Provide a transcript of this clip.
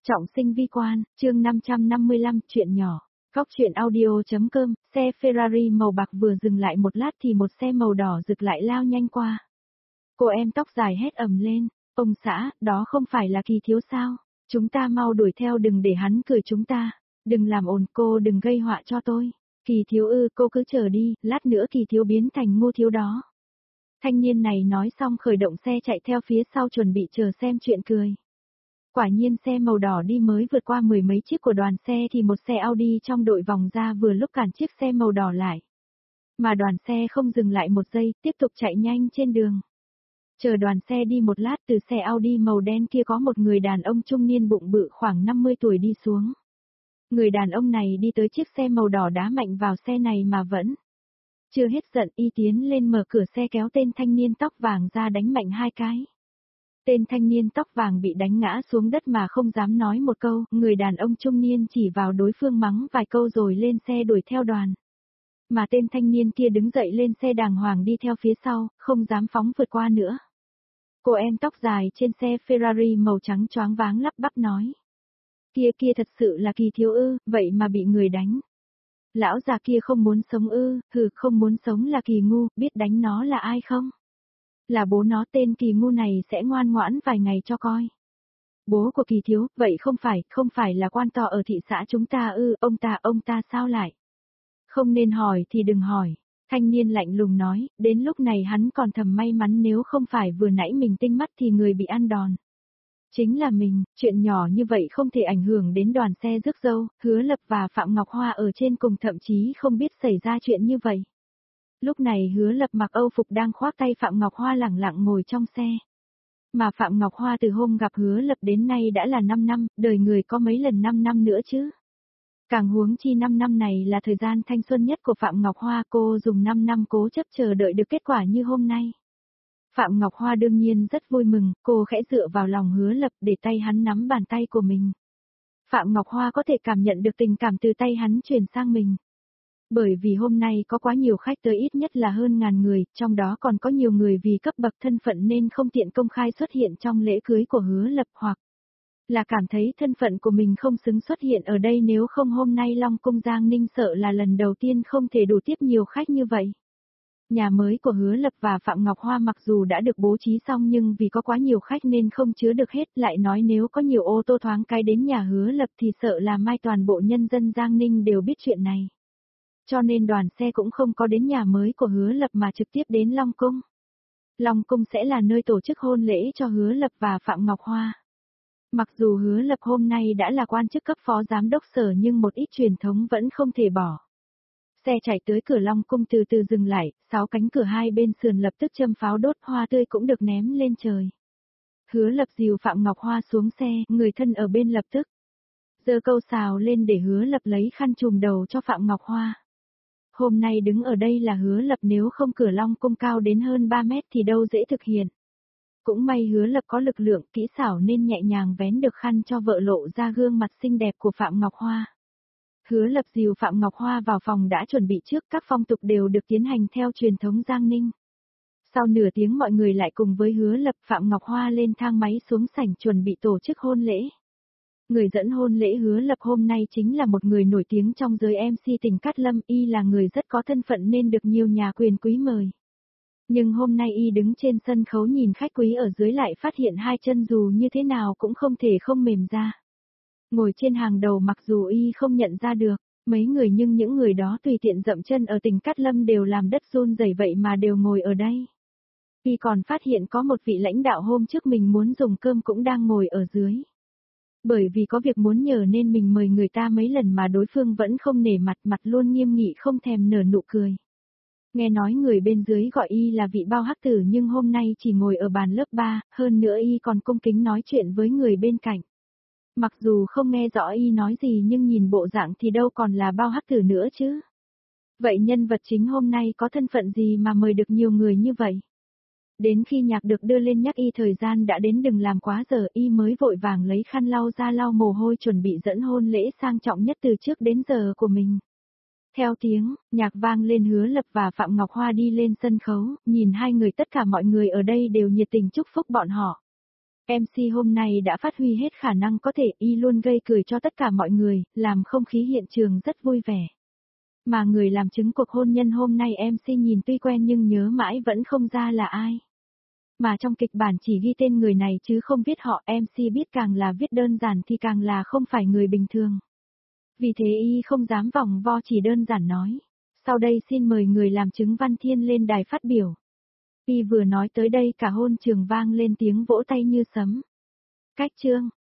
Trọng sinh vi quan, chương 555, chuyện nhỏ. Góc truyện audio.com, xe Ferrari màu bạc vừa dừng lại một lát thì một xe màu đỏ rực lại lao nhanh qua. Cô em tóc dài hét ầm lên, ông xã, đó không phải là Kỳ thiếu sao? Chúng ta mau đuổi theo, đừng để hắn cười chúng ta. Đừng làm ồn, cô đừng gây họa cho tôi. Kỳ thiếu ư, cô cứ chờ đi, lát nữa Kỳ thiếu biến thành Ngô thiếu đó. Thanh niên này nói xong khởi động xe chạy theo phía sau chuẩn bị chờ xem chuyện cười. Quả nhiên xe màu đỏ đi mới vượt qua mười mấy chiếc của đoàn xe thì một xe Audi trong đội vòng ra vừa lúc cản chiếc xe màu đỏ lại. Mà đoàn xe không dừng lại một giây, tiếp tục chạy nhanh trên đường. Chờ đoàn xe đi một lát, từ xe Audi màu đen kia có một người đàn ông trung niên bụng bự khoảng 50 tuổi đi xuống. Người đàn ông này đi tới chiếc xe màu đỏ đá mạnh vào xe này mà vẫn chưa hết giận, y tiến lên mở cửa xe kéo tên thanh niên tóc vàng ra đánh mạnh hai cái. Tên thanh niên tóc vàng bị đánh ngã xuống đất mà không dám nói một câu, người đàn ông trung niên chỉ vào đối phương mắng vài câu rồi lên xe đuổi theo đoàn. Mà tên thanh niên kia đứng dậy lên xe đàng hoàng đi theo phía sau, không dám phóng vượt qua nữa. Cô em tóc dài trên xe Ferrari màu trắng choáng váng lắp bắp nói. Kia thật sự là Kỳ thiếu ư, vậy mà bị người đánh. Lão già kia không muốn sống ư, không muốn sống là Kỳ ngu, biết đánh nó là ai không? Là bố nó, tên Kỳ ngu này sẽ ngoan ngoãn vài ngày cho coi. Bố của Kỳ thiếu, vậy không phải là quan to ở thị xã chúng ta ư, ông ta sao lại? Không nên hỏi thì đừng hỏi. Thanh niên lạnh lùng nói, đến lúc này hắn còn thầm may mắn nếu không phải vừa nãy mình tinh mắt thì người bị ăn đòn. Chính là mình, chuyện nhỏ như vậy không thể ảnh hưởng đến đoàn xe rước dâu, Hứa Lập và Phạm Ngọc Hoa ở trên cùng thậm chí không biết xảy ra chuyện như vậy. Lúc này Hứa Lập mặc Âu phục đang khoác tay Phạm Ngọc Hoa lẳng lặng ngồi trong xe. Mà Phạm Ngọc Hoa từ hôm gặp Hứa Lập đến nay đã là 5 năm, đời người có mấy lần 5 năm nữa chứ. Càng huống chi 5 năm này là thời gian thanh xuân nhất của Phạm Ngọc Hoa, cô dùng 5 năm cố chấp chờ đợi được kết quả như hôm nay. Phạm Ngọc Hoa đương nhiên rất vui mừng, cô khẽ dựa vào lòng Hứa Lập để tay hắn nắm bàn tay của mình. Phạm Ngọc Hoa có thể cảm nhận được tình cảm từ tay hắn truyền sang mình. Bởi vì hôm nay có quá nhiều khách tới, ít nhất là hơn 1000 người, trong đó còn có nhiều người vì cấp bậc thân phận nên không tiện công khai xuất hiện trong lễ cưới của Hứa Lập, hoặc là cảm thấy thân phận của mình không xứng xuất hiện ở đây, nếu không hôm nay Long Cung Giang Ninh sợ là lần đầu tiên không thể đủ tiếp nhiều khách như vậy. Nhà mới của Hứa Lập và Phạm Ngọc Hoa mặc dù đã được bố trí xong nhưng vì có quá nhiều khách nên không chứa được hết, lại nói nếu có nhiều ô tô thoáng cái đến nhà Hứa Lập thì sợ là mai toàn bộ nhân dân Giang Ninh đều biết chuyện này. Cho nên đoàn xe cũng không có đến nhà mới của Hứa Lập mà trực tiếp đến Long Cung. Long Cung sẽ là nơi tổ chức hôn lễ cho Hứa Lập và Phạm Ngọc Hoa. Mặc dù Hứa Lập hôm nay đã là quan chức cấp phó giám đốc sở nhưng một ít truyền thống vẫn không thể bỏ. Xe chạy tới cửa Long Cung từ từ dừng lại, 6 cánh cửa hai bên sườn lập tức châm pháo đốt, hoa tươi cũng được ném lên trời. Hứa Lập dìu Phạm Ngọc Hoa xuống xe, người thân ở bên lập tức giơ câu sào lên để Hứa Lập lấy khăn trùm đầu cho Phạm Ngọc Hoa. Hôm nay đứng ở đây là Hứa Lập, nếu không cửa Long Cung cao đến hơn 3 mét thì đâu dễ thực hiện. Cũng may Hứa Lập có lực lượng kỹ xảo nên nhẹ nhàng vén được khăn cho vợ, lộ ra gương mặt xinh đẹp của Phạm Ngọc Hoa. Hứa Lập dìu Phạm Ngọc Hoa vào phòng đã chuẩn bị trước, các phong tục đều được tiến hành theo truyền thống Giang Ninh. Sau nửa tiếng mọi người lại cùng với Hứa Lập, Phạm Ngọc Hoa lên thang máy xuống sảnh chuẩn bị tổ chức hôn lễ. Người dẫn hôn lễ Hứa Lập hôm nay chính là một người nổi tiếng trong giới MC tỉnh Cát Lâm, y là người rất có thân phận nên được nhiều nhà quyền quý mời. Nhưng hôm nay y đứng trên sân khấu nhìn khách quý ở dưới lại phát hiện hai chân dù như thế nào cũng không thể không mềm ra. Ngồi trên hàng đầu mặc dù y không nhận ra được mấy người nhưng những người đó tùy tiện dậm chân ở tỉnh Cát Lâm đều làm đất run rẩy, vậy mà đều ngồi ở đây. Y còn phát hiện có một vị lãnh đạo hôm trước mình muốn dùng cơm cũng đang ngồi ở dưới. Bởi vì có việc muốn nhờ nên mình mời người ta mấy lần mà đối phương vẫn không nể mặt, mặt luôn nghiêm nghị không thèm nở nụ cười. Nghe nói người bên dưới gọi y là vị bao hắc tử nhưng hôm nay chỉ ngồi ở bàn lớp 3, hơn nữa y còn cung kính nói chuyện với người bên cạnh. Mặc dù không nghe rõ y nói gì nhưng nhìn bộ dạng thì đâu còn là bao hắc tử nữa chứ. Vậy nhân vật chính hôm nay có thân phận gì mà mời được nhiều người như vậy? Đến khi nhạc được đưa lên nhắc y thời gian đã đến đừng làm quá giờ, y mới vội vàng lấy khăn lau ra lau mồ hôi chuẩn bị dẫn hôn lễ sang trọng nhất từ trước đến giờ của mình. Theo tiếng, nhạc vang lên, Hứa Lập và Phạm Ngọc Hoa đi lên sân khấu, nhìn hai người tất cả mọi người ở đây đều nhiệt tình chúc phúc bọn họ. MC hôm nay đã phát huy hết khả năng có thể, y luôn gây cười cho tất cả mọi người, làm không khí hiện trường rất vui vẻ. Mà người làm chứng cuộc hôn nhân hôm nay MC nhìn tuy quen nhưng nhớ mãi vẫn không ra là ai. Mà trong kịch bản chỉ ghi tên người này chứ không viết họ, MC biết càng là viết đơn giản thì càng là không phải người bình thường. Vì thế y không dám vòng vo, chỉ đơn giản nói. Sau đây xin mời người làm chứng Văn Thiên lên đài phát biểu. Y vừa nói tới đây cả hôn trường vang lên tiếng vỗ tay như sấm. Cách chương.